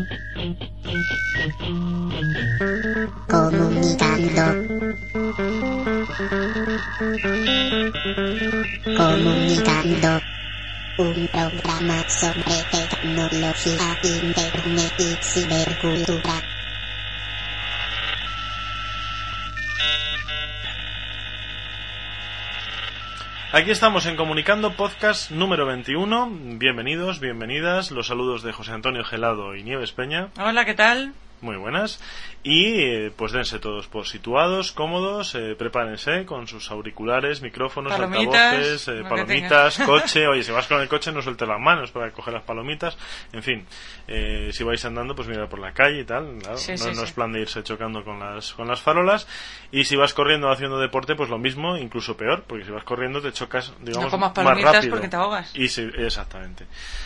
Comunicando. Un programa sobre tecnología, internet y cibercultura. Aquí estamos en Comunicando Podcast número 21. Bienvenidos, bienvenidas. Los saludos de José Antonio Gelado y Nieves Peña. Hola, ¿qué tal? Muy buenas. Y pues dense todos por situados, cómodos, prepárense con sus auriculares, micrófonos, altavoces, palomitas, coche. Oye, si vas con el coche no sueltes las manos para coger las palomitas. En fin, si vais andando pues mira por la calle y tal. Claro, no es plan de irse chocando con las farolas. Y si vas corriendo o haciendo deporte, pues lo mismo, incluso peor, porque si vas corriendo te chocas, digamos, no comas más palomitas rápido. porque te ahogas. Y sí, exactamente.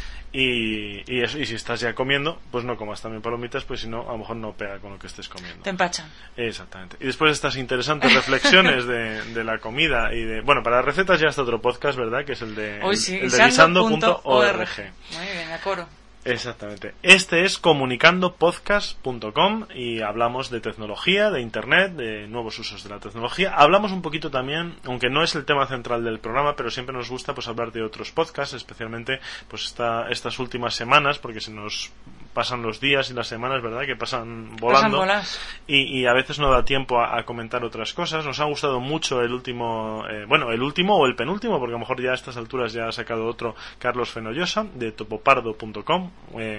Y si estás ya comiendo, pues no comas también palomitas, pues si no, a lo mejor no pega con lo que estés comiendo. Te empachan. Exactamente. Y después de estas interesantes reflexiones de la comida y de... Bueno, para recetas ya está otro podcast, ¿verdad? Que es el de guisando.org. Muy bien, de acuerdo. Exactamente. Este es comunicandopodcast.com y hablamos de tecnología, de internet, de nuevos usos de la tecnología. Hablamos un poquito también, aunque no es el tema central del programa, pero siempre nos gusta pues hablar de otros podcasts, especialmente pues estas últimas semanas, porque se nos pasan los días y las semanas, ¿verdad? Que pasan volando. Y a veces no da tiempo a comentar otras cosas. Nos ha gustado mucho el último, el último o el penúltimo, porque a lo mejor ya a estas alturas ya ha sacado otro, Carlos Fenollosa, de topopardo.com,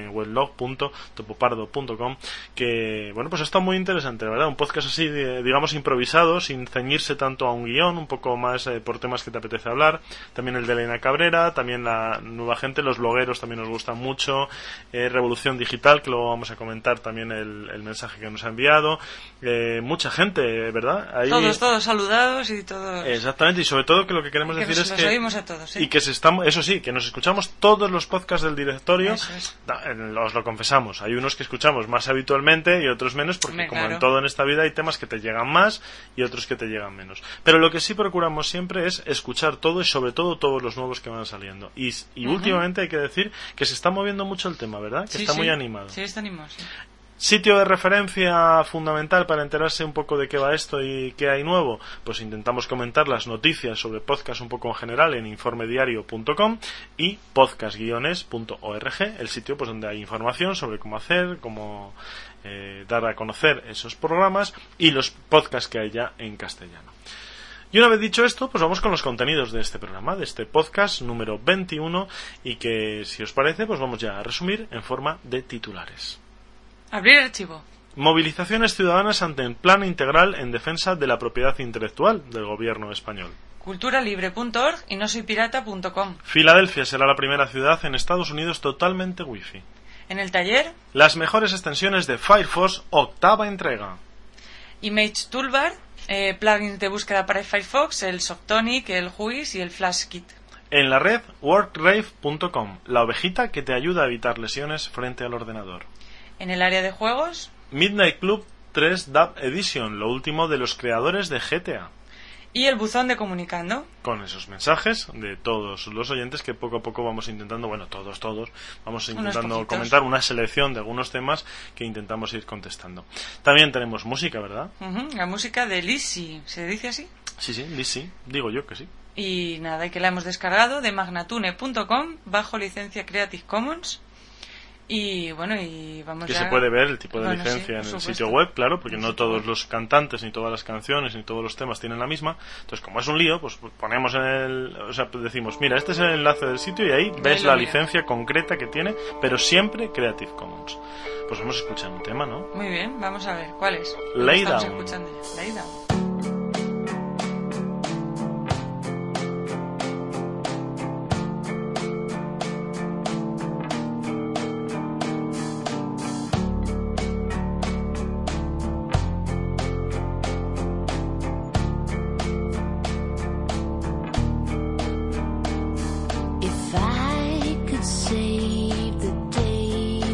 webblog.topopardo.com, que, bueno, pues está muy interesante, ¿verdad? Un podcast así, digamos, improvisado, sin ceñirse tanto a un guión, un poco más por temas que te apetece hablar. También el de Elena Cabrera, también la nueva gente, los blogueros también nos gustan mucho, Revolución Digital, que luego vamos a comentar también el mensaje que nos ha enviado. Mucha gente, ¿verdad? Ahí... Todos saludados y todos... Exactamente, y sobre todo que lo que queremos decir es que... oímos a todos, ¿sí? Y que eso sí, que nos escuchamos todos los podcasts del directorio. Eso es. Os lo confesamos, hay unos que escuchamos más habitualmente y otros menos, porque como en todo en esta vida hay temas que te llegan más y otros que te llegan menos. Pero lo que sí procuramos siempre es escuchar todo y sobre todo todos los nuevos que van saliendo. Y últimamente hay que decir que se está moviendo mucho el tema, ¿verdad? Que está muy animado. Sí, está animado, sí. Sitio de referencia fundamental para enterarse un poco de qué va esto y qué hay nuevo, pues intentamos comentar las noticias sobre podcast un poco en general en informediario.com y podcast-org, el sitio pues donde hay información sobre cómo hacer, cómo dar a conocer esos programas y los podcasts que hay ya en castellano. Y una vez dicho esto, pues vamos con los contenidos de este programa, de este podcast número 21, y que, si os parece, pues vamos ya a resumir en forma de titulares. Abrir archivo. Movilizaciones ciudadanas ante el Plan Integral en Defensa de la Propiedad Intelectual del Gobierno español. Culturalibre.org y nosoypirata.com. Filadelfia será la primera ciudad en Estados Unidos totalmente wifi. En el taller, las mejores extensiones de Firefox, octava entrega. Image Toolbar, plugins de búsqueda para Firefox, el Softonic, el Whois y el FlashKit. En la red, workrave.com, la ovejita que te ayuda a evitar lesiones frente al ordenador. En el área de juegos, Midnight Club 3 Dub Edition, lo último de los creadores de GTA. Y el buzón de Comunicando. Con esos mensajes de todos los oyentes que poco a poco vamos intentando, todos, vamos intentando comentar una selección de algunos temas que intentamos ir contestando. También tenemos música, ¿verdad? La música de Lizzy, ¿se dice así? Sí, Lizzy, digo yo que sí. Y nada, que la hemos descargado de magnatune.com bajo licencia Creative Commons. Y bueno, y vamos que ya... se puede ver el tipo de licencia sí, en el sitio web, claro, porque no todos los cantantes, ni todas las canciones, ni todos los temas tienen la misma. Entonces, como es un lío, pues ponemos decimos, mira, este es el enlace del sitio y ahí ves la licencia concreta que tiene, pero siempre Creative Commons. Pues vamos a escuchar un tema, ¿no? Muy bien, vamos a ver, ¿cuál es? Lay Estamos Down. escuchando ya. Lay Down.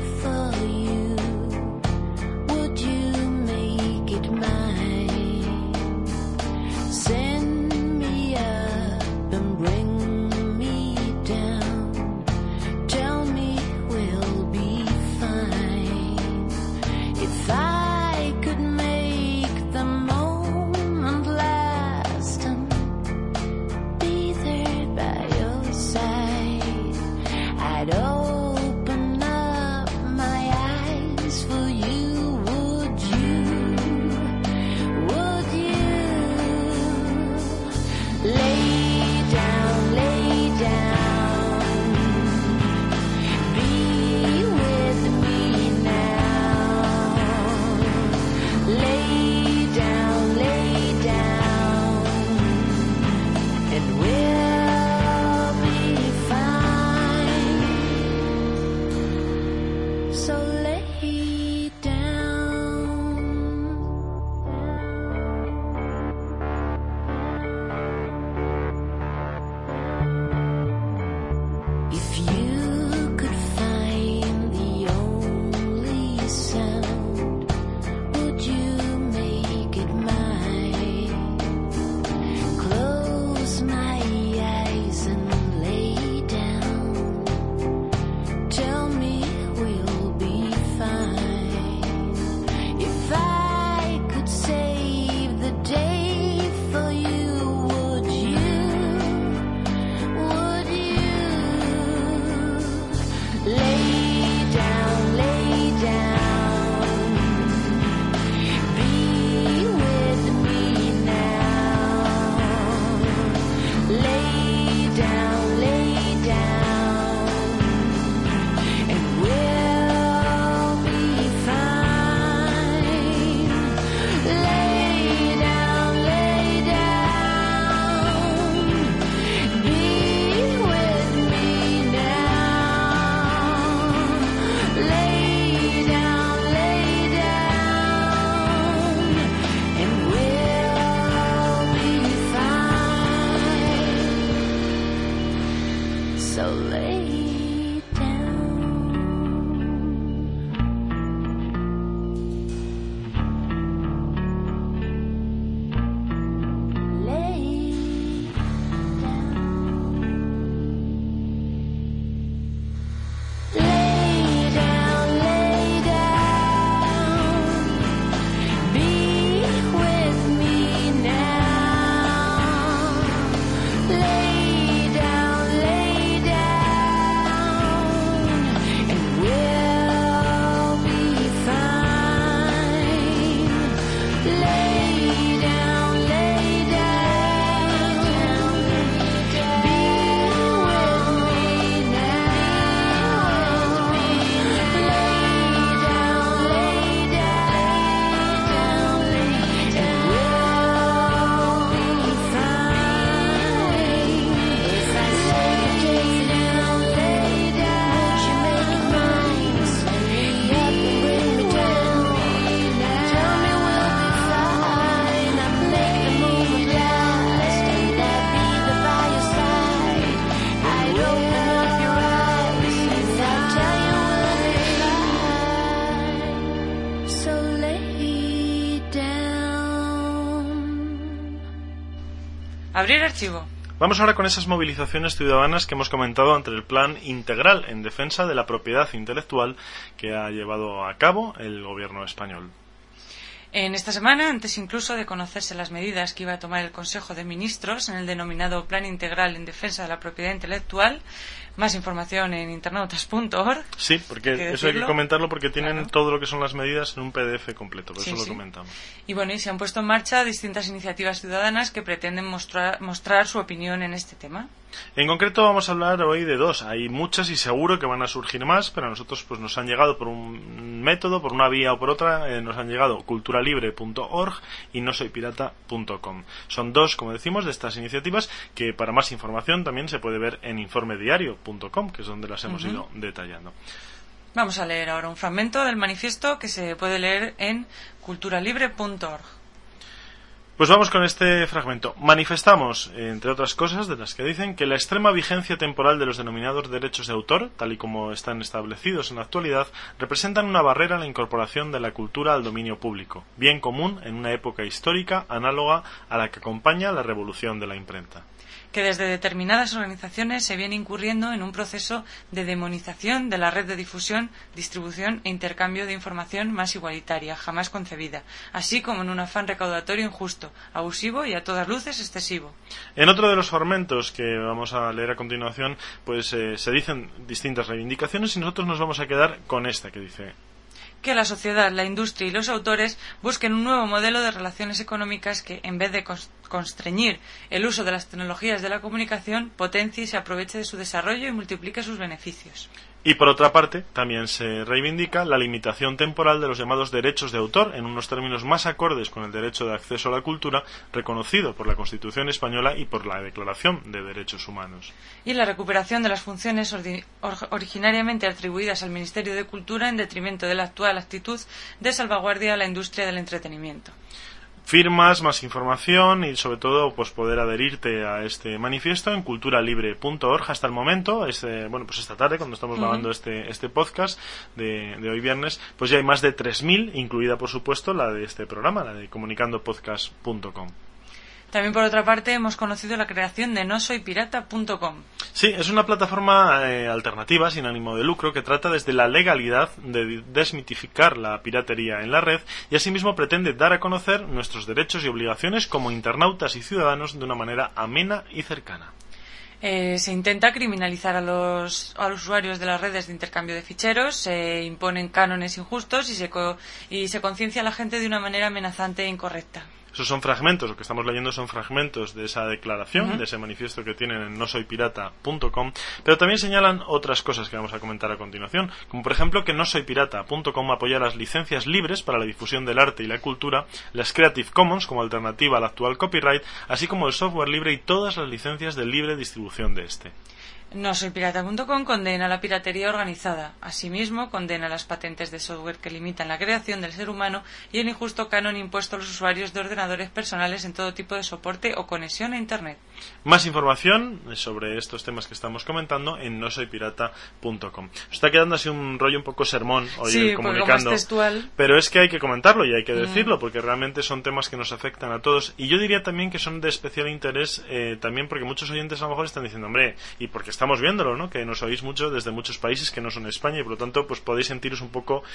Would you make it mine? I'd open up my eyes for you. Would you? Would you? Lay down, lay down. Be with me now. Lay down, and we'll be fine. So lay down. If you could find the only sound, would you make it mine? Close my eyes and lay down. Tell me we'll be fine. If I could save the day for you, would you? Would you? Lay down, lay down. Be with me now. Lay down, and we'll be fine. Lay down, be with me now. Lay down, and we'll be fine. So lay down. Lay down. Lay down, be with me now. Lay down, and we'll be fine. Lay down, be with me now. Lay down, and we'll be fine. If I say lay down, would you make it mine? Stand me up and bring me down. Tell me we'll be fine. I'll make the moment last, and I'll be there by your side. I'd open up your eyes, and I'll tell you we'll be fine. So lay down. Abrir archivo. Vamos ahora con esas movilizaciones ciudadanas que hemos comentado ante el Plan Integral en Defensa de la Propiedad Intelectual que ha llevado a cabo el gobierno español. En esta semana, antes incluso de conocerse las medidas que iba a tomar el Consejo de Ministros en el denominado Plan Integral en Defensa de la Propiedad Intelectual, más información en internautas.org. Sí, porque eso hay que comentarlo porque tienen todo lo que son las medidas en un PDF completo, por eso lo comentamos. Y bueno, y se han puesto en marcha distintas iniciativas ciudadanas que pretenden mostrar su opinión en este tema. En concreto vamos a hablar hoy de dos. Hay muchas y seguro que van a surgir más, pero a nosotros pues nos han llegado por un método, por una vía o por otra. Nos han llegado culturalibre.org y nosoypirata.com. Son dos, como decimos, de estas iniciativas que para más información también se puede ver en informediario.com, que es donde las hemos ido detallando. Vamos a leer ahora un fragmento del manifiesto que se puede leer en culturalibre.org. Pues vamos con este fragmento. Manifestamos, entre otras cosas de las que dicen, que la extrema vigencia temporal de los denominados derechos de autor, tal y como están establecidos en la actualidad, representan una barrera a la incorporación de la cultura al dominio público, bien común en una época histórica análoga a la que acompaña la revolución de la imprenta. que desde determinadas organizaciones se viene incurriendo en un proceso de demonización de la red de difusión, distribución e intercambio de información más igualitaria, jamás concebida, así como en un afán recaudatorio injusto, abusivo y a todas luces excesivo. En otro de los fragmentos que vamos a leer a continuación, pues se dicen distintas reivindicaciones y nosotros nos vamos a quedar con esta que dice: que la sociedad, la industria y los autores busquen un nuevo modelo de relaciones económicas que, en vez de constreñir el uso de las tecnologías de la comunicación, potencie y se aproveche de su desarrollo y multiplique sus beneficios. Y por otra parte, también se reivindica la limitación temporal de los llamados derechos de autor en unos términos más acordes con el derecho de acceso a la cultura reconocido por la Constitución española y por la Declaración de Derechos Humanos. Y la recuperación de las funciones originariamente atribuidas al Ministerio de Cultura en detrimento de la actual actitud de salvaguardia a la industria del entretenimiento. Firmas, más información y sobre todo pues poder adherirte a este manifiesto en culturalibre.org. Hasta el momento, pues esta tarde cuando estamos grabando este podcast de hoy viernes, pues ya hay más de 3.000, incluida por supuesto la de este programa, la de comunicandopodcast.com. También, por otra parte, hemos conocido la creación de nosoypirata.com. Sí, es una plataforma alternativa, sin ánimo de lucro, que trata desde la legalidad de desmitificar la piratería en la red y asimismo pretende dar a conocer nuestros derechos y obligaciones como internautas y ciudadanos de una manera amena y cercana. Se intenta criminalizar a los usuarios de las redes de intercambio de ficheros, se imponen cánones injustos y se conciencia a la gente de una manera amenazante e incorrecta. Esos son fragmentos, lo que estamos leyendo son fragmentos de esa declaración, de ese manifiesto que tienen en nosoypirata.com, pero también señalan otras cosas que vamos a comentar a continuación, como por ejemplo que nosoypirata.com apoya las licencias libres para la difusión del arte y la cultura, las Creative Commons como alternativa al actual copyright, así como el software libre y todas las licencias de libre distribución de este. Nosoypirata.com condena la piratería organizada. Asimismo, condena las patentes de software que limitan la creación del ser humano y el injusto canon impuesto a los usuarios de ordenadores personales en todo tipo de soporte o conexión a Internet. Más información sobre estos temas que estamos comentando en nosoypirata.com. Está quedando así un rollo un poco sermón hoy el comunicando, pero es que hay que comentarlo y hay que decirlo porque realmente son temas que nos afectan a todos y yo diría también que son de especial interés también porque muchos oyentes a lo mejor están diciendo, hombre, y porque estamos viéndolo, ¿no? Que nos oís mucho desde muchos países que no son España y por lo tanto pues podéis sentiros un poco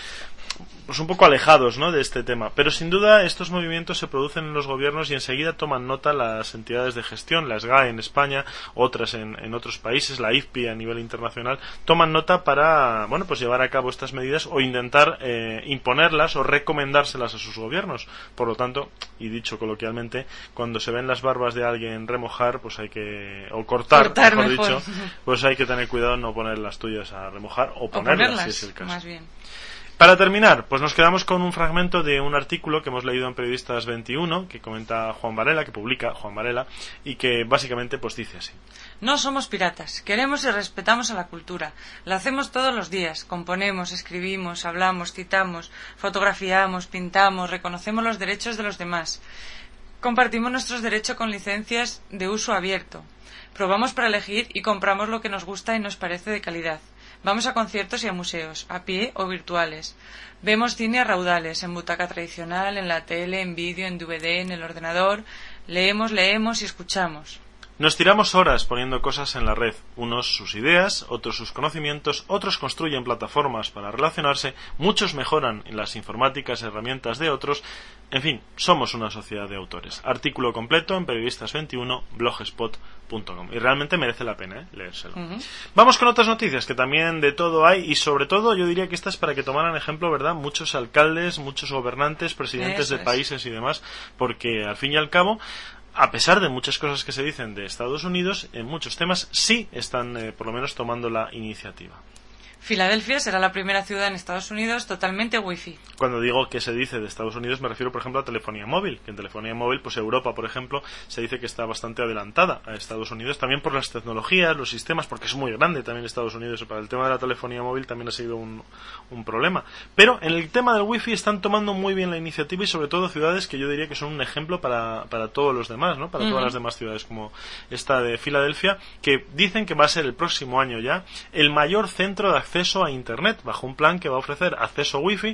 alejados, ¿no? De este tema, pero sin duda estos movimientos se producen en los gobiernos y enseguida toman nota las entidades de gestión, la SGAE en España, otras en otros países, la IFPI a nivel internacional, toman nota para, pues llevar a cabo estas medidas o intentar imponerlas o recomendárselas a sus gobiernos. Por lo tanto, y dicho coloquialmente, cuando se ven las barbas de alguien remojar, pues hay que, o cortar mejor dicho, pues hay que tener cuidado en no poner las tuyas a remojar o ponerlas si es el caso. Más bien. Para terminar, pues nos quedamos con un fragmento de un artículo que hemos leído en Periodistas 21, que comenta Juan Varela, que publica Juan Varela, y que básicamente pues dice así. No somos piratas, queremos y respetamos a la cultura. La hacemos todos los días, componemos, escribimos, hablamos, citamos, fotografiamos, pintamos, reconocemos los derechos de los demás. Compartimos nuestros derechos con licencias de uso abierto. Probamos para elegir y compramos lo que nos gusta y nos parece de calidad. Vamos a conciertos y a museos, a pie o virtuales. Vemos cine a raudales, en butaca tradicional, en la tele, en vídeo, en DVD, en el ordenador. Leemos y escuchamos. Nos tiramos horas poniendo cosas en la red, unos sus ideas, otros sus conocimientos, otros construyen plataformas para relacionarse, muchos mejoran en las informáticas, herramientas de otros, en fin, somos una sociedad de autores. Artículo completo en Periodistas 21, blogspot.com y realmente merece la pena leérselo. Vamos con otras noticias que también de todo hay y sobre todo yo diría que esta es para que tomaran ejemplo, ¿verdad? Muchos alcaldes, muchos gobernantes, presidentes de países y demás, porque al fin y al cabo a pesar de muchas cosas que se dicen de Estados Unidos, en muchos temas sí están por lo menos tomando la iniciativa. Filadelfia será la primera ciudad en Estados Unidos totalmente wifi. Cuando digo que se dice de Estados Unidos me refiero por ejemplo a telefonía móvil, que en telefonía móvil pues Europa por ejemplo se dice que está bastante adelantada a Estados Unidos también por las tecnologías, los sistemas, porque es muy grande también Estados Unidos. Para el tema de la telefonía móvil también ha sido un problema, pero en el tema del wifi están tomando muy bien la iniciativa y sobre todo ciudades que yo diría que son un ejemplo para todos los demás, ¿no? Para todas las demás ciudades como esta de Filadelfia, que dicen que va a ser el próximo año ya el mayor centro de acceso a Internet, bajo un plan que va a ofrecer acceso wifi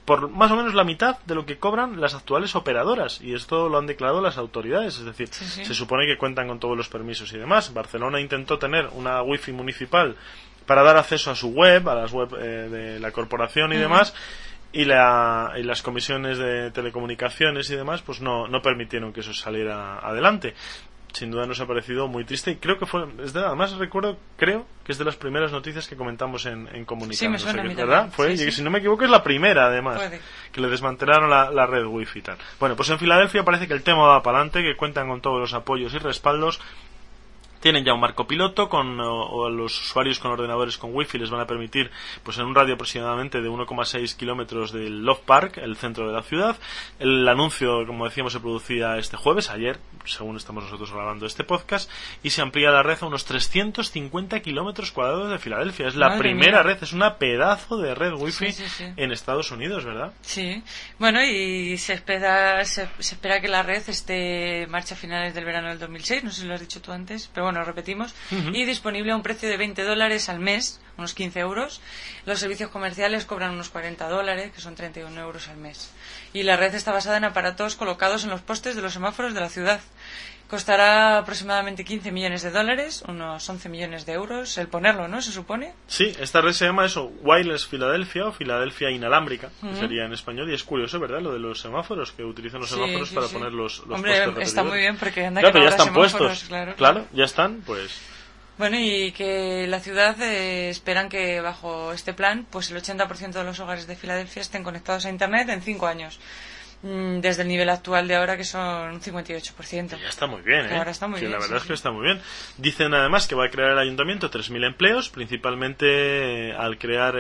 por más o menos la mitad de lo que cobran las actuales operadoras, y esto lo han declarado las autoridades, es decir, Sí. se supone que cuentan con todos los permisos y demás. Barcelona intentó tener una wifi municipal para dar acceso a su web, a las web de la corporación y demás, y las comisiones de telecomunicaciones y demás pues no permitieron que eso saliera adelante. Sin duda nos ha parecido muy triste, y creo que además creo que es de las primeras noticias que comentamos en Comunicando. Sí, me suena a mí ¿verdad? también. Sí. Si no me equivoco es la primera, además. Puede. Que le desmantelaron la red wifi y tal. Bueno, pues en Filadelfia parece que el tema va para adelante, que cuentan con todos los apoyos y respaldos. Tienen ya un marco piloto o a los usuarios con ordenadores con wifi les van a permitir, pues en un radio aproximadamente de 1,6 kilómetros del Love Park, el centro de la ciudad. El anuncio, como decíamos, se producía este jueves, ayer, según estamos nosotros grabando este podcast, y se amplía la red a unos 350 kilómetros cuadrados de Filadelfia. Es la Madre primera mía. red, es una pedazo de red wifi Sí. en Estados Unidos, ¿verdad? Sí, bueno, y se espera que la red esté en marcha a finales del verano del 2006, no sé si lo has dicho tú antes, pero bueno, repetimos, y disponible a un precio de $20 al mes, unos 15 euros. Los servicios comerciales cobran unos $40, que son 31 euros al mes. Y la red está basada en aparatos colocados en los postes de los semáforos de la ciudad. Costará aproximadamente $15 millones, unos 11 millones de euros, el ponerlo, ¿no? Se supone. Sí, esta red se llama eso, Wireless Philadelphia o Filadelfia Inalámbrica, que sería en español, y es curioso, ¿verdad? Lo de los semáforos, que utilizan los semáforos para poner los Hombre, postes está repetidores. muy bien porque anda Claro, que pero no ya habrá están semáforos, puestos. claro. Ya están, pues... Bueno, y que la ciudad esperan que bajo este plan pues el 80% de los hogares de Filadelfia estén conectados a Internet en 5 años. Desde el nivel actual de ahora, que son un 58%. Ya está muy bien, Que ahora está muy Sí, bien, la verdad sí, es que está muy bien. Dicen además que va a crear el ayuntamiento 3.000 empleos, principalmente al crear,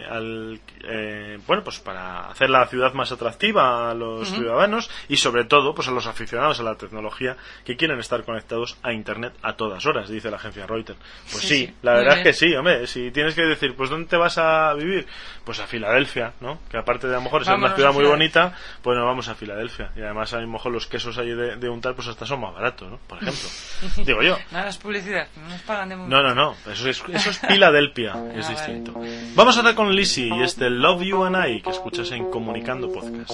bueno, pues para hacer la ciudad más atractiva a los ciudadanos y sobre todo, pues a los aficionados a la tecnología que quieren estar conectados a Internet a todas horas, dice la agencia Reuters. Pues sí, la muy verdad es bien. que sí, hombre, si tienes que decir, pues ¿dónde te vas a vivir? Pues a Filadelfia, ¿no? Que aparte de a lo mejor ser una Vámonos ciudad a muy Filadelfia. bonita, pues nos vamos a Filadelfia. Y además a lo mejor los quesos ahí de untar pues hasta son más baratos, ¿no? Por ejemplo. Digo yo. Nada, es publicidad, no nos pagan de No. Eso es Filadelfia, es vale. distinto. Vamos ahora con Lizzy y este Love You and I que escuchas en Comunicando Podcast.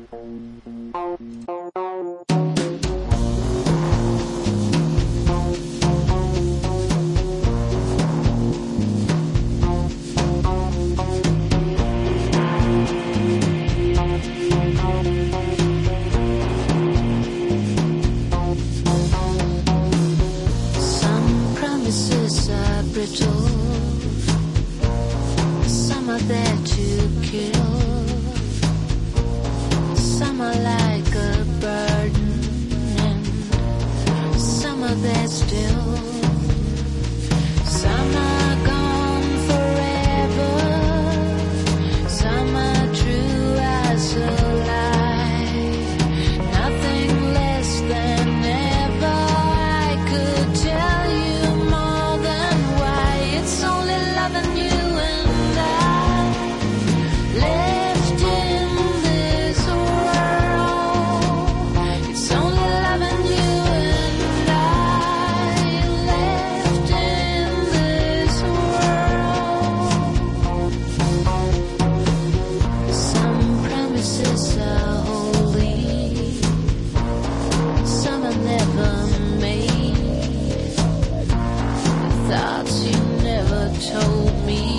Some promises are brittle, some are there to kill, some are like a burden, and some are there still. Some are gone forever, some are true as a lie, nothing less than ever. I could tell you more than why. It's only loving you and I, left in this world. It's only loving you and I, left in this world. Some promises are holy, some are never made. Thoughts you never told me,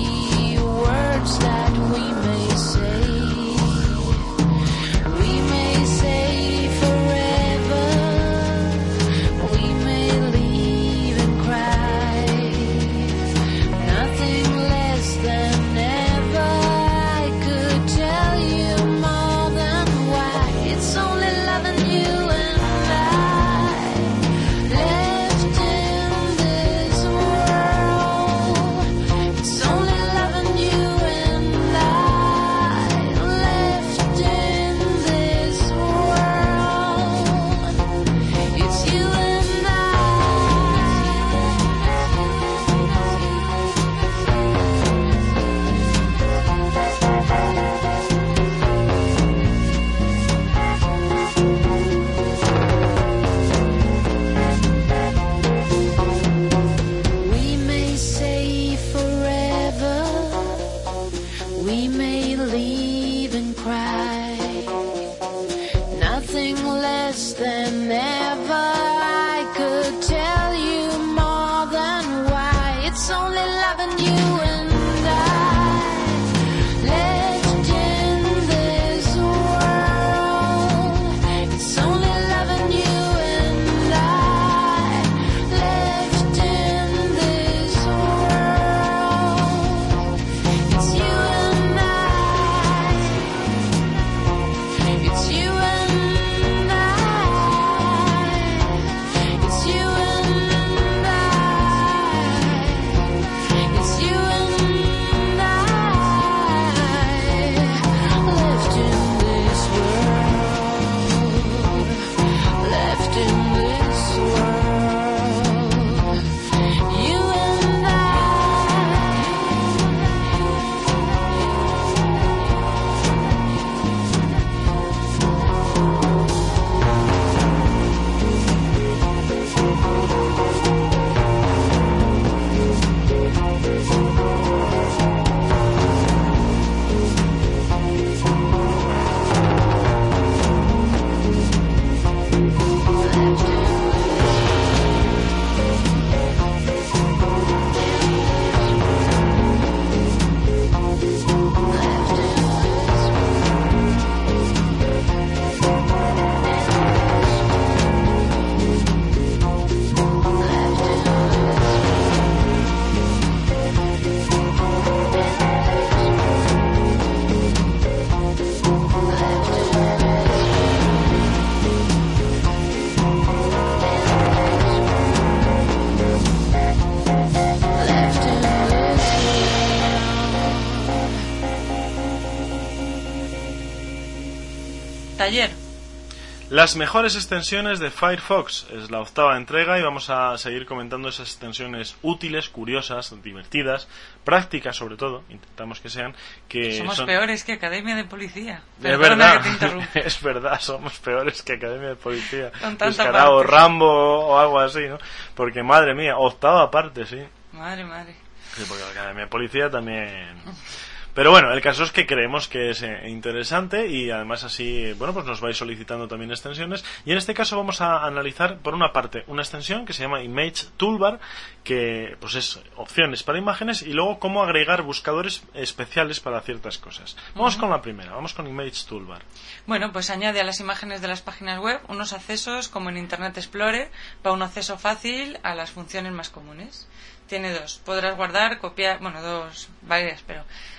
Taller. Las mejores extensiones de Firefox. Es la 8ª entrega y vamos a seguir comentando esas extensiones útiles, curiosas, divertidas, prácticas sobre todo, intentamos que sean, que Somos son... peores que Academia de Policía. Es Perdona verdad, que te interrumpa. es verdad, somos peores que Academia de Policía. Con tanta Descarado, parte. Rambo o algo así, ¿no? Porque madre mía, 8ª parte, sí. Madre. Sí, porque la Academia de Policía también... Pero bueno, el caso es que creemos que es interesante y además así, bueno, pues nos vais solicitando también extensiones. Y en este caso vamos a analizar, por una parte, una extensión que se llama Image Toolbar, que pues es opciones para imágenes, y luego cómo agregar buscadores especiales para ciertas cosas. Vamos con la primera, vamos con Image Toolbar. Bueno, pues añade a las imágenes de las páginas web unos accesos como en Internet Explorer para un acceso fácil a las funciones más comunes. Tiene dos. Podrás guardar, copiar, bueno, varias, pero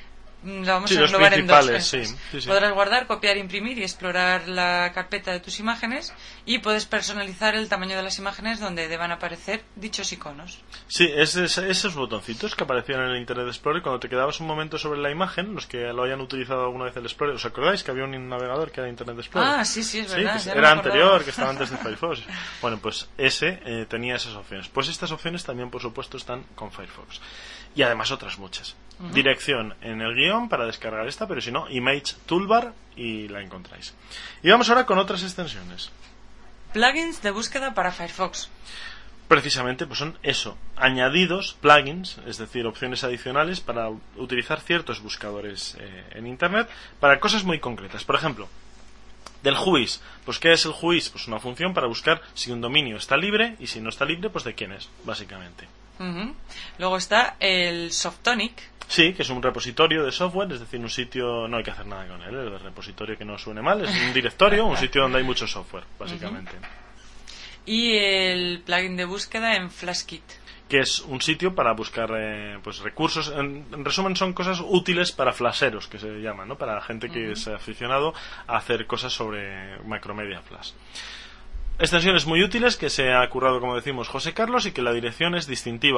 lo vamos a los englobar en dos. principales, sí. Podrás guardar, copiar, imprimir y explorar la carpeta de tus imágenes, y puedes personalizar el tamaño de las imágenes donde deban aparecer dichos iconos. Sí, esos botoncitos que aparecían en el Internet Explorer cuando te quedabas un momento sobre la imagen, los que lo hayan utilizado alguna vez el Explorer, ¿os acordáis que había un navegador que era Internet Explorer? Ah, sí, es verdad. Sí, ya era no me acordaba. anterior, que estaba antes de Firefox. Bueno, pues ese tenía esas opciones. Pues estas opciones también, por supuesto, están con Firefox. Y además otras muchas. Dirección en el guión para descargar esta, pero si no, Image Toolbar y la encontráis. Y vamos ahora con otras extensiones. Plugins de búsqueda para Firefox. Precisamente, pues son eso, añadidos, plugins, es decir, opciones adicionales para utilizar ciertos buscadores en Internet para cosas muy concretas. Por ejemplo, del Whois. Pues ¿qué es el Whois? Pues una función para buscar si un dominio está libre, y si no está libre, pues de quién es, básicamente. Luego está el Softonic. Sí, que es un repositorio de software, es decir, un sitio, no hay que hacer nada con él, el repositorio que no suene mal, es un directorio, un sitio donde hay mucho software, básicamente. Y el plugin de búsqueda en FlashKit. Que es un sitio para buscar pues recursos, en resumen son cosas útiles para flasheros, que se llaman, ¿no? Para gente que es aficionado a hacer cosas sobre Macromedia Flash. Extensiones muy útiles que se ha currado, como decimos, José Carlos, y que la dirección es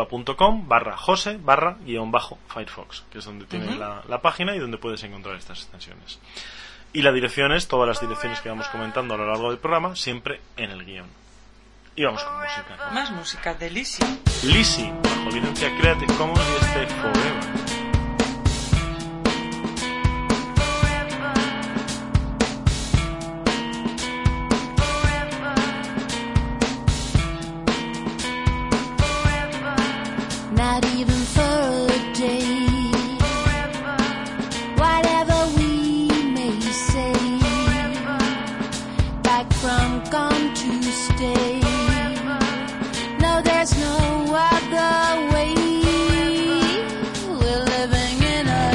distintiva.com/Jose/Firefox, que es donde tiene la página y donde puedes encontrar estas extensiones. Y la dirección es todas las direcciones que vamos comentando a lo largo del programa, siempre en el guión. Y vamos con música. Más música de Lizzy. Lizzy, bajo licencia Creative Commons, y este Forever. Not even for a day. Whatever we may say, back from gone to stay. No, there's no other way. We're living in a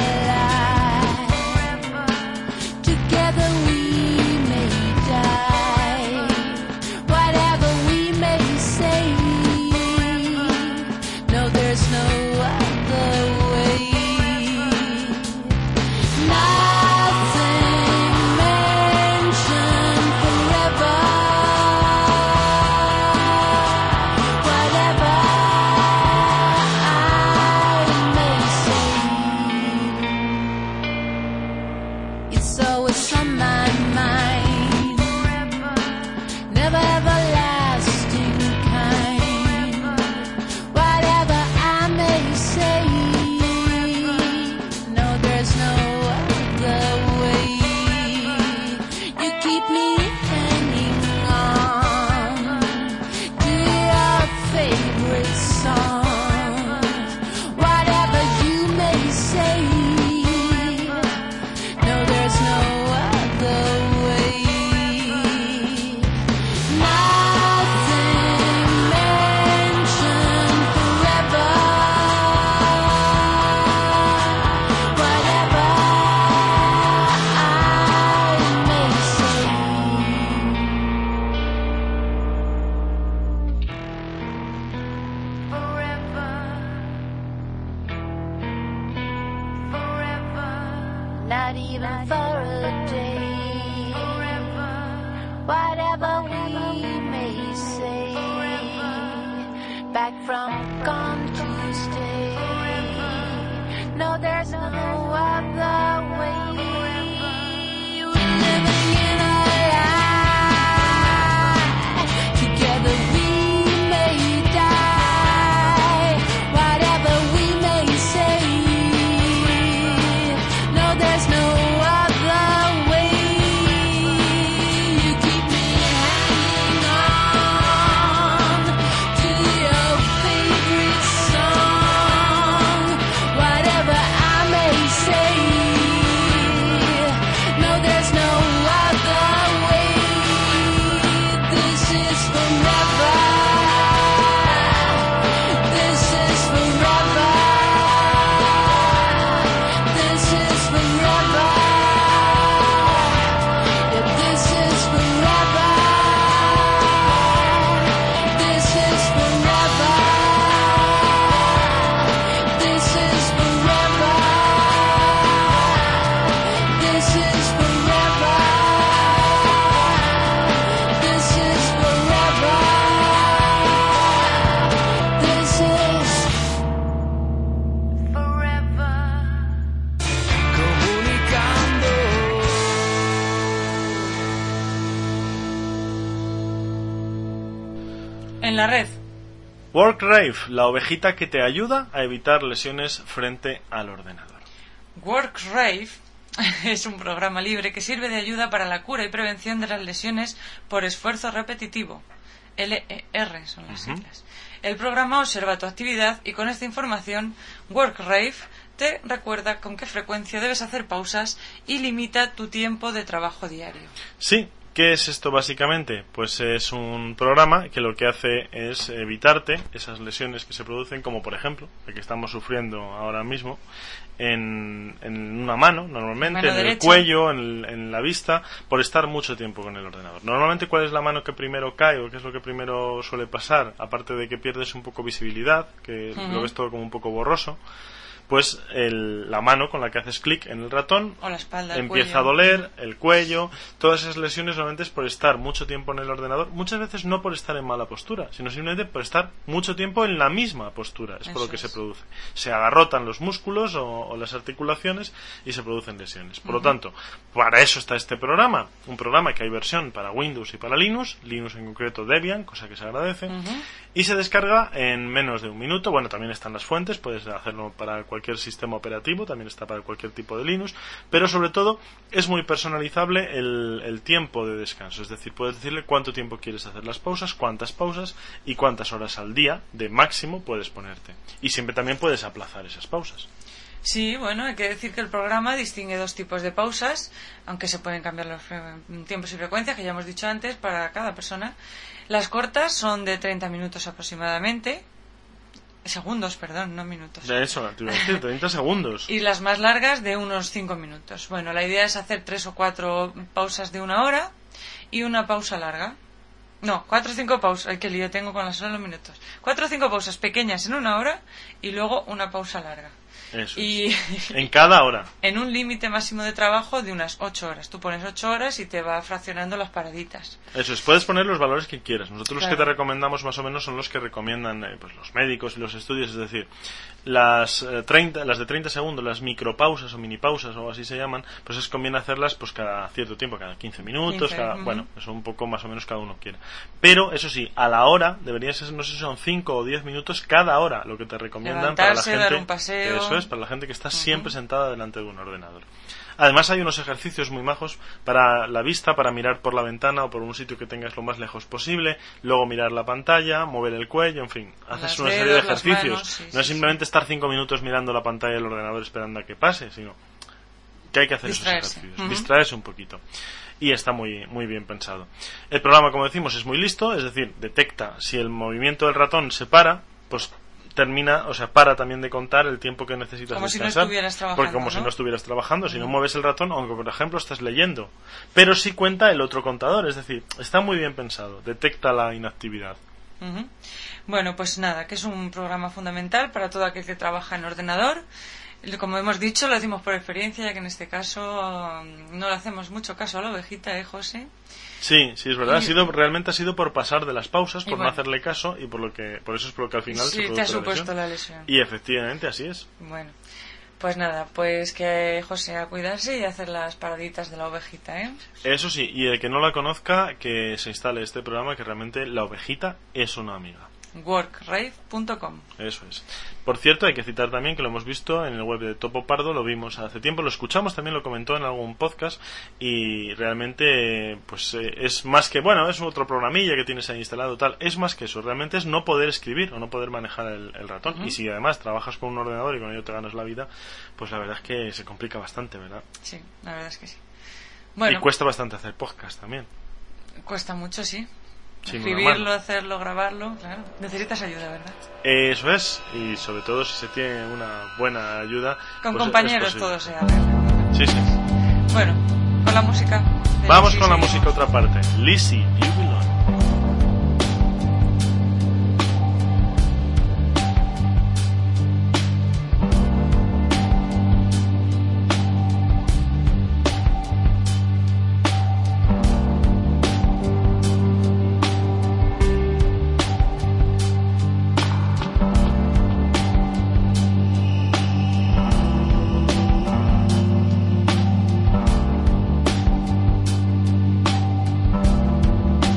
lie. Together we may die. Whatever we may say. No, there's no other way. Nothing mentioned forever. Whatever I may say, it's always on my mind. Never everlasting kind. Whatever I may say, no, there's no other way. You keep me hanging on to your favorite song. Whatever you may say, no, there's no other way. Nothing mentioned forever. Whatever I may say. Not even for a day. Whatever we may say, back from gone to stay. No, there's no other way. We're living in a En la red. WorkRave, la ovejita que te ayuda a evitar lesiones frente al ordenador. WorkRave es un programa libre que sirve de ayuda para la cura y prevención de las lesiones por esfuerzo repetitivo. LER son las siglas. El programa observa tu actividad y con esta información, WorkRave te recuerda con qué frecuencia debes hacer pausas y limita tu tiempo de trabajo diario. Sí. ¿Qué es esto básicamente? Pues es un programa que lo que hace es evitarte esas lesiones que se producen, como por ejemplo, la que estamos sufriendo ahora mismo, en una mano, normalmente, mano en el derecha. cuello, en la vista, por estar mucho tiempo con el ordenador. Normalmente, ¿cuál es la mano que primero cae o qué es lo que primero suele pasar? Aparte de que pierdes un poco visibilidad, que lo ves todo como un poco borroso, pues la mano con la que haces clic en el ratón O la espalda, el empieza a cuello. doler, el cuello, todas esas lesiones normalmente es por estar mucho tiempo en el ordenador, muchas veces no por estar en mala postura, sino simplemente por estar mucho tiempo en la misma postura, es por lo que se produce. Se agarrotan los músculos o las articulaciones y se producen lesiones. Por lo tanto, para eso está este programa, un programa que hay versión para Windows y para Linux en concreto Debian, cosa que se agradece, y se descarga en menos de un minuto. Bueno, también están las fuentes, puedes hacerlo para cualquier sistema operativo, también está para cualquier tipo de Linux, pero sobre todo es muy personalizable el tiempo de descanso, es decir, puedes decirle cuánto tiempo quieres hacer las pausas, cuántas pausas y cuántas horas al día de máximo puedes ponerte. Y siempre también puedes aplazar esas pausas. Sí, bueno, hay que decir que el programa distingue dos tipos de pausas, aunque se pueden cambiar los tiempos y frecuencias, que ya hemos dicho antes, para cada persona. Las cortas son de 30 minutos aproximadamente. Segundos, perdón, no minutos. De eso, te iba a decir, 30 segundos. Y las más largas de unos 5 minutos. Bueno, la idea es hacer 3 o 4 pausas de 1 hora y una pausa larga. No, 4 o 5 pausas. Ay, qué lío tengo con las horas y los minutos. 4 o 5 pausas pequeñas en 1 hora y luego una pausa larga. Eso Y es. En cada hora. en un límite máximo de trabajo de unas 8 horas. Tú pones 8 horas y te va fraccionando las paraditas. Eso es, puedes poner los valores que quieras. Nosotros los Claro. que te recomendamos más o menos son los que recomiendan pues los médicos y los estudios, es decir, las de 30 segundos, las micropausas o minipausas o así se llaman, pues es conviene hacerlas pues cada cierto tiempo, cada 15 minutos, 15, bueno, eso un poco más o menos cada uno quiera. Pero eso sí, a la hora debería ser, no sé si son 5 o 10 minutos cada hora lo que te recomiendan para la Levantarse, gente. dar un paseo. Eso es, para la gente que está siempre sentada delante de un ordenador. Además hay unos ejercicios muy majos para la vista, para mirar por la ventana o por un sitio que tengas lo más lejos posible, luego mirar la pantalla, mover el cuello, en fin, haces Los una dedos, serie de las ejercicios. manos, sí, no es sí, simplemente estar 5 minutos mirando la pantalla del ordenador esperando a que pase, sino que hay que hacer Distraerse. esos ejercicios, distraerse un poquito. Y está muy, muy bien pensado. El programa, como decimos, es muy listo, es decir, detecta si el movimiento del ratón se para, pues termina, o sea, para también de contar el tiempo que necesitas Como si no descansar, estuvieras trabajando, porque como si ¿no? no estuvieras trabajando, si no mueves el ratón, aunque por ejemplo estás leyendo, pero sí cuenta el otro contador, es decir, está muy bien pensado, detecta la inactividad. Ujú. Bueno, pues nada, que es un programa fundamental para todo aquel que trabaja en ordenador. Como hemos dicho, lo decimos por experiencia, ya que en este caso no le hacemos mucho caso a la ovejita, José. Sí, sí, es verdad. Realmente ha sido por pasar de las pausas, por bueno. no hacerle caso y por eso es por lo que al final se Sí, produce te ha la lesión. supuesto la lesión. Y efectivamente así es. Bueno, pues nada, pues que José a cuidarse y a hacer las paraditas de la ovejita, ¿eh? Eso sí, y el que no la conozca, que se instale este programa, que realmente la ovejita es una amiga. Workrave.com. Eso es. Por cierto, hay que citar también que lo hemos visto en el web de Topo Pardo, lo vimos hace tiempo, lo escuchamos, también lo comentó en algún podcast y realmente pues es más que, bueno, es otro programilla que tienes ahí instalado, tal, es más que eso, realmente es no poder escribir o no poder manejar el ratón. Y si además trabajas con un ordenador y con ello te ganas la vida, pues la verdad es que se complica bastante, ¿verdad? Sí, la verdad es que sí. Bueno, Y cuesta bastante hacer podcast también. cuesta mucho, sí. Sin una Escribirlo, mano. hacerlo, grabarlo, claro. Necesitas ayuda, ¿verdad? Eso es, y sobre todo si se tiene una buena ayuda. Con pues compañeros es posible. todo se arregla. Sí, sí. Bueno, con la música. de Vamos Lizzy con la seguimos. música otra parte. Lizzy, You Belong. You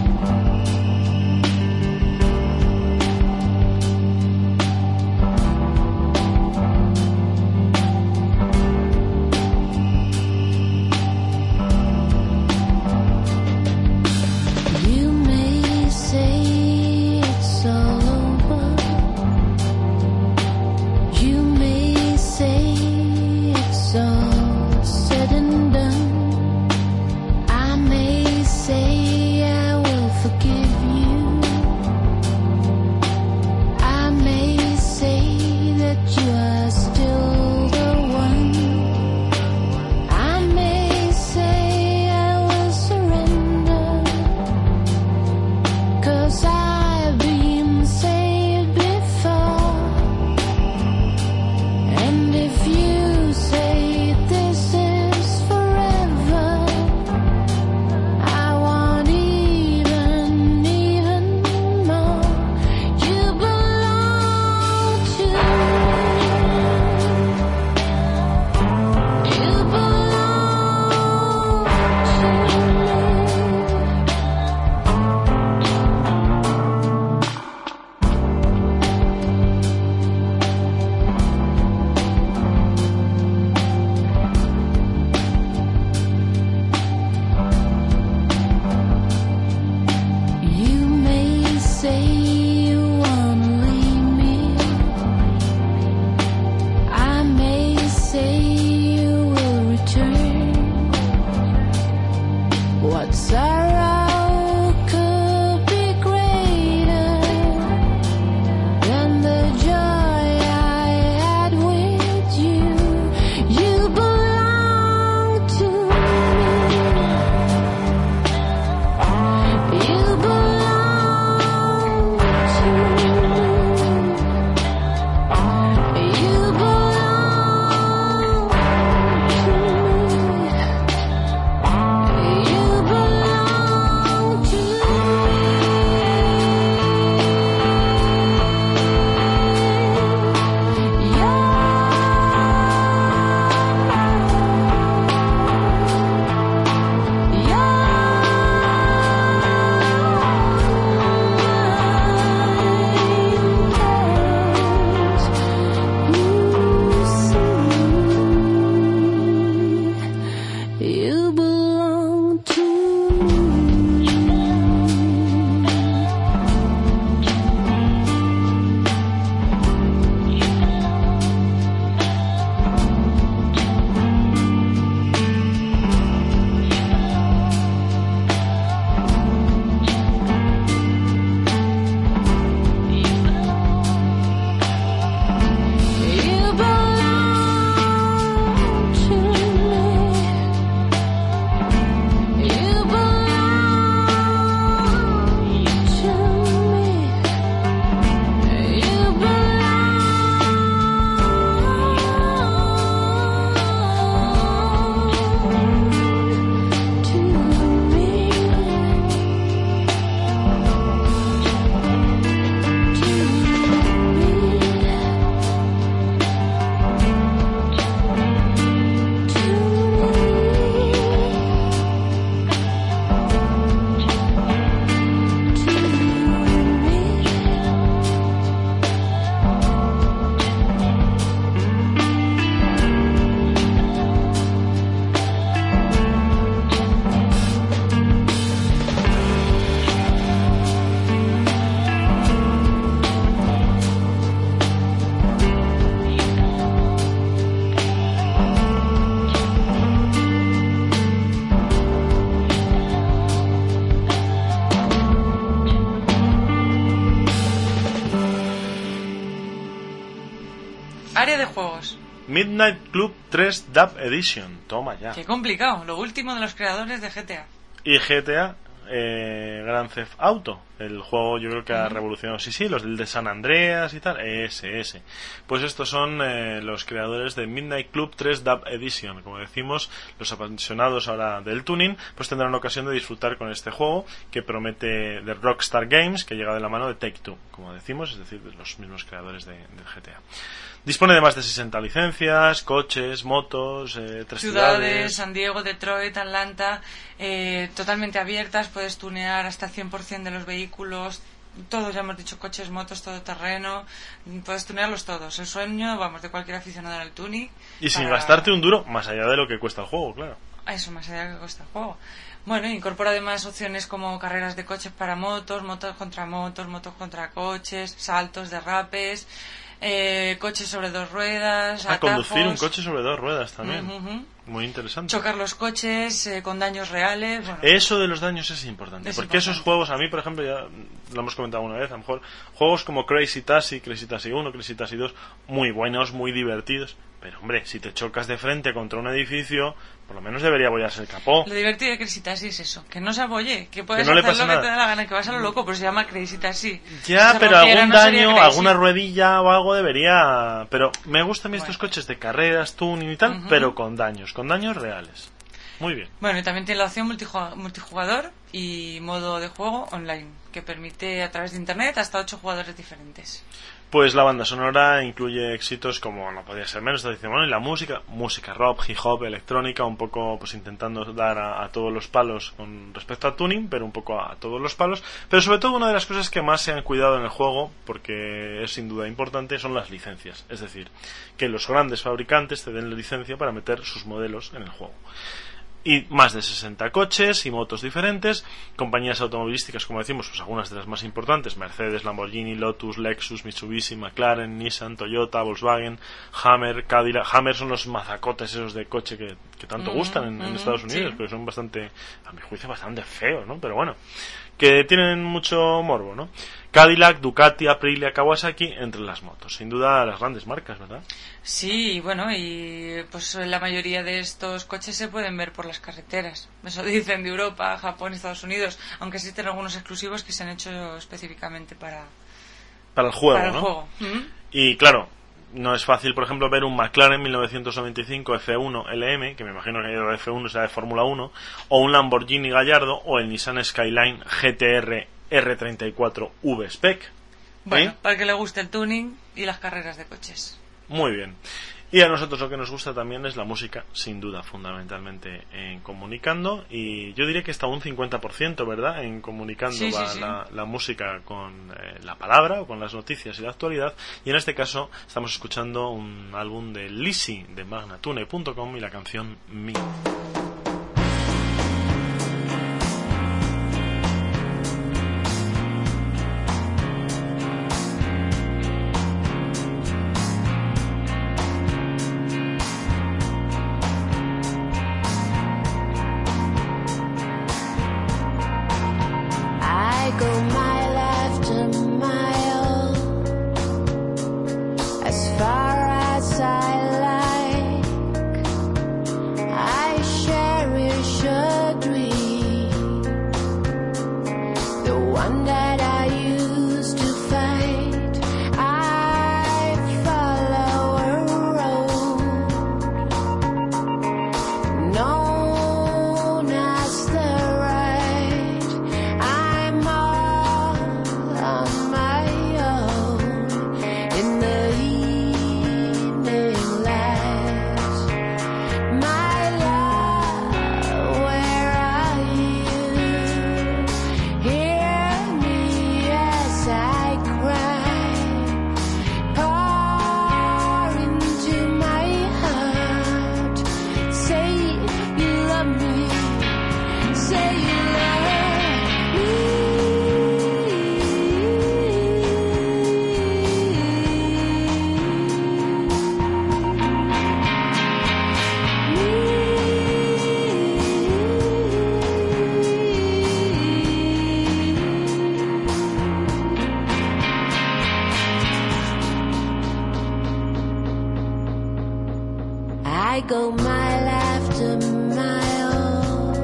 juegos. Midnight Club 3 Dub Edition. Toma ya. Qué complicado. Lo último de los creadores de GTA. Y GTA Grand Theft Auto, el juego yo creo que ha revolucionado, sí, los del de San Andreas y tal, ese. Pues estos son los creadores de Midnight Club 3 Dub Edition. Como decimos, los apasionados ahora del tuning pues tendrán ocasión de disfrutar con este juego que promete de Rockstar Games, que llega de la mano de Take-Two, como decimos, es decir, de los mismos creadores del GTA. Dispone de más de 60 licencias, coches, motos, 3 ciudades. San Diego, Detroit, Atlanta, totalmente abiertas. Puedes tunear hasta el 100% de los vehículos. Todos, ya hemos dicho, coches, motos, todoterreno. Puedes tunearlos todos. El sueño, vamos, de cualquier aficionado al tuning. Y sin gastarte un duro, más allá de lo que cuesta el juego, claro. Eso, más allá de lo que cuesta el juego. Bueno, incorpora además opciones como carreras de coches para motos, motos contra coches, saltos, derrapes, coches sobre 2 ruedas, atajos. Conducir un coche sobre 2 ruedas también. Muy interesante. Chocar los coches con daños reales. Bueno, eso de los daños es importante. Porque esos juegos, a mí, por ejemplo, ya lo hemos comentado una vez, a lo mejor, juegos como Crazy Taxi 1, Crazy Taxi 2, muy buenos, muy divertidos. Pero, hombre, si te chocas de frente contra un edificio, por lo menos debería abollarse el capó. Lo divertido de Crazy Taxi es eso, que no se abolle, que puedes que no hacer lo que te da la gana, que vas a lo loco, pero se llama Crazy Taxi. Ya, si pero algún daño, no alguna ruedilla o algo debería... Pero me gustan a mí estos coches de carreras, tuning y tal, pero con daños reales. Muy bien. Bueno, y también tiene la opción multijugador y modo de juego online, que permite a través de internet hasta 8 jugadores diferentes. Pues la banda sonora incluye éxitos como no podía ser menos, y la música rock, hip hop, electrónica, un poco pues intentando dar a todos los palos con respecto a tuning, pero un poco a todos los palos. Pero sobre todo una de las cosas que más se han cuidado en el juego, porque es sin duda importante, son las licencias. Es decir, que los grandes fabricantes te den la licencia para meter sus modelos en el juego. Y más de 60 coches y motos diferentes, compañías automovilísticas, como decimos, pues algunas de las más importantes: Mercedes, Lamborghini, Lotus, Lexus, Mitsubishi, McLaren, Nissan, Toyota, Volkswagen, Hammer, Cadillac. Hammer son los mazacotes esos de coche que tanto gustan en Estados Unidos, pero son bastante, a mi juicio, bastante feos, ¿no? Pero bueno, que tienen mucho morbo, ¿no? Cadillac, Ducati, Aprilia, Kawasaki, entre las motos. Sin duda las grandes marcas, ¿verdad? Sí, bueno, y pues la mayoría de estos coches se pueden ver por las carreteras. Eso dicen de Europa, Japón y Estados Unidos, aunque existen algunos exclusivos que se han hecho específicamente para el juego, para el ¿no? juego. Y claro, no es fácil, por ejemplo, ver un McLaren 1995 F1 LM, que me imagino que el F1 será de Fórmula 1, o un Lamborghini Gallardo, o el Nissan Skyline GTR R34 V-Spec. Bueno, para que le guste el tuning y las carreras de coches. Muy bien. Y a nosotros lo que nos gusta también es la música, sin duda, fundamentalmente en comunicando. Y yo diría que está un 50%, ¿verdad? En comunicando sí. La música con la palabra o con las noticias y la actualidad. Y en este caso estamos escuchando un álbum de Lizzy de Magnatune.com y la canción Me. Go mile after mile, as far as I like. I cherish a dream, the one that I used to fight. I follow a road known as the right. I'm on my own in the evening light. My love, where are you? Hear me as I cry. Pour into my heart. Say you love me. Say you love me. my laughter my own,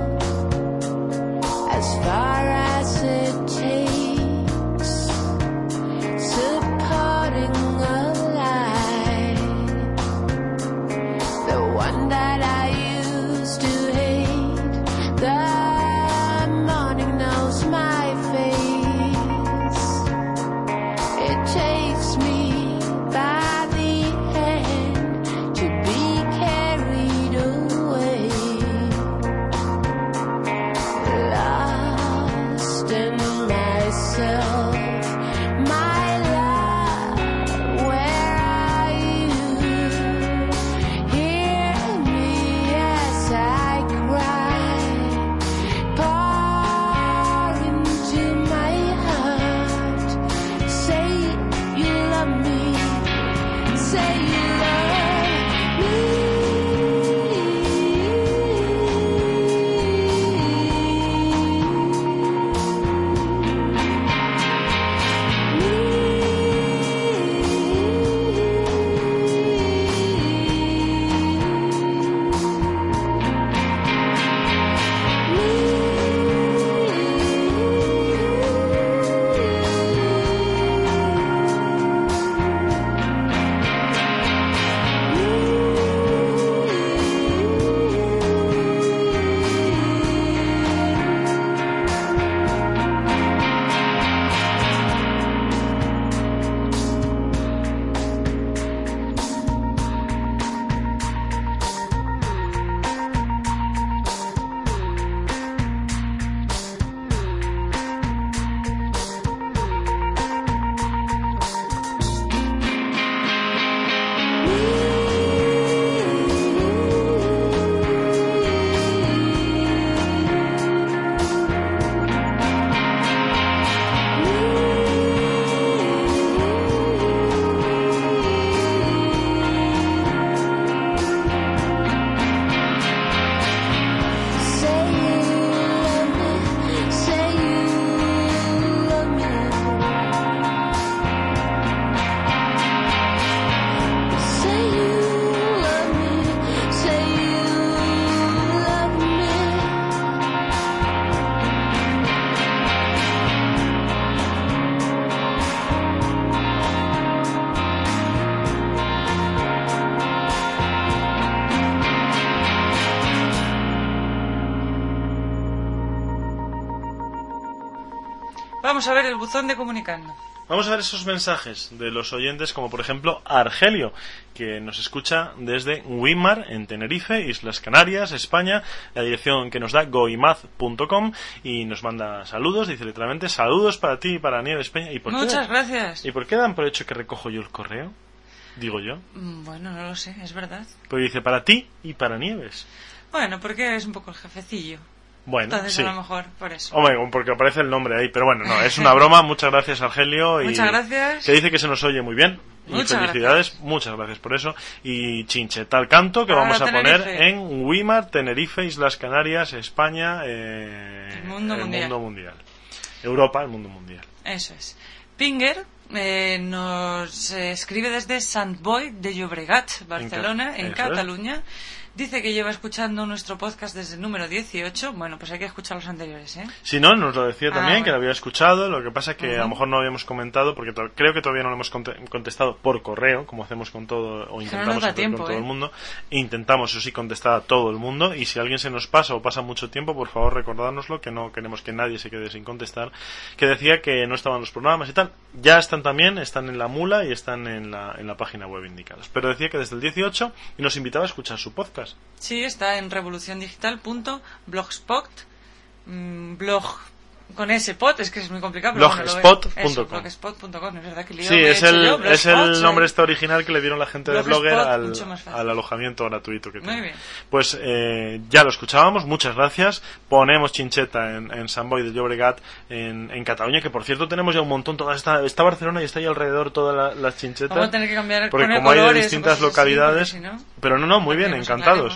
as far as it takes, supporting a lie, the one that I used to hate. The morning knows my face. It takes me by the hand to be carried away, lost in myself. My love, where are you? Hear me as I cry, pour into my heart. Say you love me, say you love me. Vamos a ver el buzón de comunicando. Vamos a ver esos mensajes de los oyentes, como por ejemplo Argelio, que nos escucha desde Weimar, en Tenerife, Islas Canarias, España, la dirección que nos da goimaz.com, y nos manda saludos, dice literalmente: saludos para ti y para Nieves Peña. ¿Y por Muchas qué, gracias. ¿Y por qué dan por hecho que recojo yo el correo? Digo yo. Bueno, no lo sé, es verdad. Pues dice para ti y para Nieves. Bueno, porque es un poco el jefecillo. Bueno, Entonces sí. a lo mejor por eso. Hombre, porque aparece el nombre ahí, pero bueno, no, es una broma. Muchas gracias, Argelio. Muchas gracias. Que dice que se nos oye muy bien. Y Muchas felicidades, gracias. Muchas gracias por eso. Y Chincheta al canto, que Para vamos a Tenerife. poner en Weimar, Tenerife, Islas Canarias, España, El mundo mundial. mundo mundial. Europa, el mundo mundial. Eso es. Pinger nos escribe desde Sant Boi de Llobregat, Barcelona, en eso es. Cataluña. Dice que lleva escuchando nuestro podcast desde el número 18. Bueno, pues hay que escuchar los anteriores, ¿eh? Si no, nos lo decía también, bueno. que lo había escuchado. Lo que pasa es que a lo mejor no habíamos comentado, porque creo que todavía no lo hemos contestado por correo, como hacemos con todo, o intentamos nos da hacer tiempo, con todo el mundo. E intentamos, eso sí, contestar a todo el mundo. Y si alguien se nos pasa o pasa mucho tiempo, por favor recordárnoslo, que no queremos que nadie se quede sin contestar. Que decía que no estaban los programas y tal. Ya están también, están en la mula y están en la página web indicados. Pero decía que desde el 18 y nos invitaba a escuchar su podcast. Sí, está en revoluciondigital.blogspot. Blog con ese pot, es que es muy complicado. Pero Blogspot.com. Blogspot.com, es verdad que lío Sí, me he es hecho el, yo, es el Blogspot, nombre soy- este original que le dieron la gente de Blogspot, Blogger mucho más fácil. al alojamiento gratuito que tiene. Muy bien. Pues ya lo escuchábamos, muchas gracias. Ponemos Chincheta en Sant Boi de Llobregat, en Cataluña, que por cierto tenemos ya un montón. Está Barcelona y está ahí alrededor todas las chinchetas. Vamos a tener que cambiar, Porque poner como hay de colores o distintas cosas así, localidades. porque si no, pero no, muy bien, nos encantados. engañamos.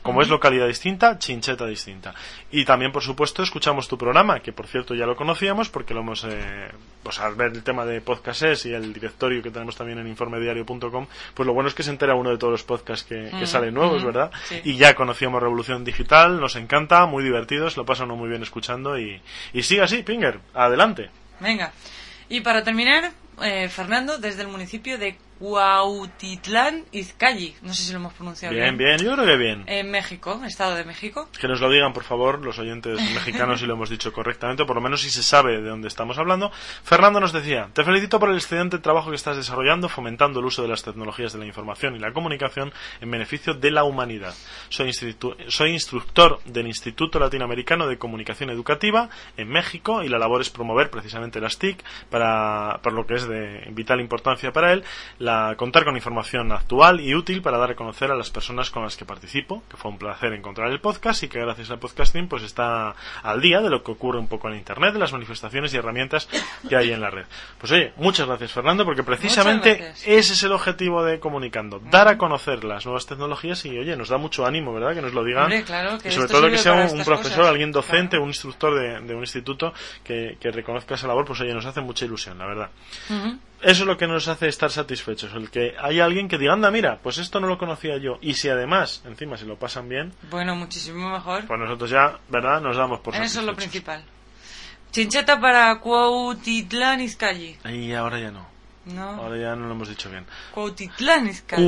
Como es localidad distinta, chincheta distinta. Y también, por supuesto, escuchamos tu programa, que por cierto ya lo conocíamos porque lo hemos, pues al ver el tema de podcasts y el directorio que tenemos también en informediario.com, pues lo bueno es que se entera uno de todos los podcasts que salen nuevos, ¿verdad? Sí. Y ya conocíamos Revolución Digital, nos encanta, muy divertidos, lo pasa uno muy bien escuchando y sigue así, Pinger, adelante. Venga. Y para terminar, Fernando, desde el municipio de Cuautitlán Izcalli, no sé si lo hemos pronunciado bien. Bien, yo creo que bien. En México, Estado de México. Que nos lo digan, por favor, los oyentes mexicanos si lo hemos dicho correctamente, o por lo menos si se sabe de dónde estamos hablando. Fernando nos decía: te felicito por el excelente trabajo que estás desarrollando, fomentando el uso de las tecnologías de la información y la comunicación en beneficio de la humanidad. Soy instructor del Instituto Latinoamericano de Comunicación Educativa en México, y la labor es promover precisamente las TIC, por lo que es de vital importancia para él, contar con información actual y útil para dar a conocer a las personas con las que participo, que fue un placer encontrar el podcast y que gracias al podcasting pues está al día de lo que ocurre un poco en Internet, de las manifestaciones y herramientas que hay en la red. Pues oye, muchas gracias, Fernando, porque precisamente ese es el objetivo de Comunicando, dar a conocer las nuevas tecnologías, y oye, nos da mucho ánimo, ¿verdad?, que nos lo digan. Hombre, claro, que y sobre esto todo que sea sirve para un estas profesor, cosas. alguien docente, Claro. un instructor de un instituto que reconozca esa labor, pues oye, nos hace mucha ilusión, la verdad. Eso es lo que nos hace estar satisfechos, el que haya alguien que diga, anda, mira, pues esto no lo conocía yo, y si además, encima, se lo pasan bien, Bueno, muchísimo mejor. pues nosotros ya, ¿verdad?, nos damos por Eso es satisfechos. lo principal. Chincheta para Cuautitlán Izcalli. Y ahora ya no, No, ahora ya no lo hemos dicho bien. Cuautitlán Izcalli.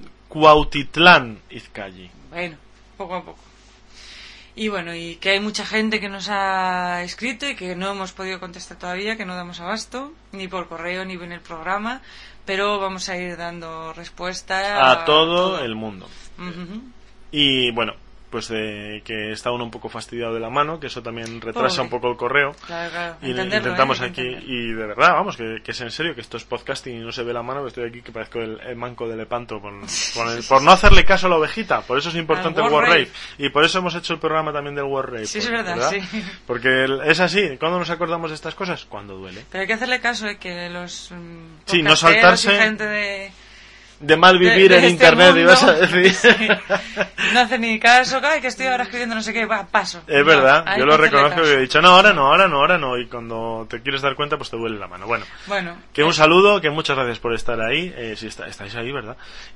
Cuautitlán Izcalli. Bueno, poco a poco. Y bueno, y que hay mucha gente que nos ha escrito y que no hemos podido contestar todavía, que no damos abasto, ni por correo ni en el programa, pero vamos a ir dando respuesta A todo el mundo. Ujú. Y bueno, pues que está uno un poco fastidiado de la mano, que eso también retrasa Pobre. un poco el correo. Claro, claro. Y Entenderlo, intentamos hay que aquí, entenderlo. y de verdad, vamos, que es en serio, que esto es podcasting y no se ve la mano, que estoy aquí que parezco el manco de Lepanto por no hacerle caso a la ovejita. Por eso es importante Al el World World Rave. Rave, y por eso hemos hecho el programa también del World Rave. Sí, es pues, verdad, sí. Porque es así, ¿cuándo nos acordamos de estas cosas? Cuando duele. Pero hay que hacerle caso, que los Sí, no podcasteros saltarse y gente de mal vivir en este internet, mundo, ibas a decir. sí, no hace ni caso, que estoy ahora escribiendo no sé qué, va, paso. Es verdad, No, hay yo que lo hacerle reconozco, caso. que he dicho, no, ahora no, y cuando te quieres dar cuenta, pues te duele la mano. Bueno, que un saludo, que muchas gracias por estar ahí, si estáis ahí, ¿verdad?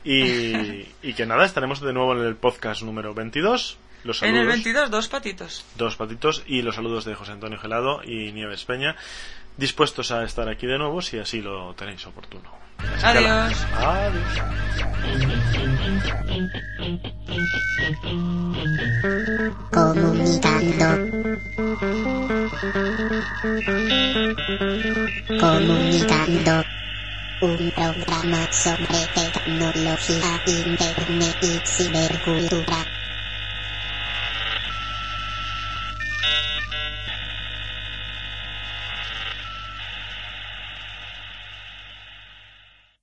Y que nada, estaremos de nuevo en el podcast número 22. Los saludos, En el 22, 2 patitos. 2 patitos, y los saludos de José Antonio Gelado y Nieves Peña, dispuestos a estar aquí de nuevo si así lo tenéis oportuno. Así que Adiós. adiós. Comunicando. Un programa sobre tecnología, internet y cibercultura.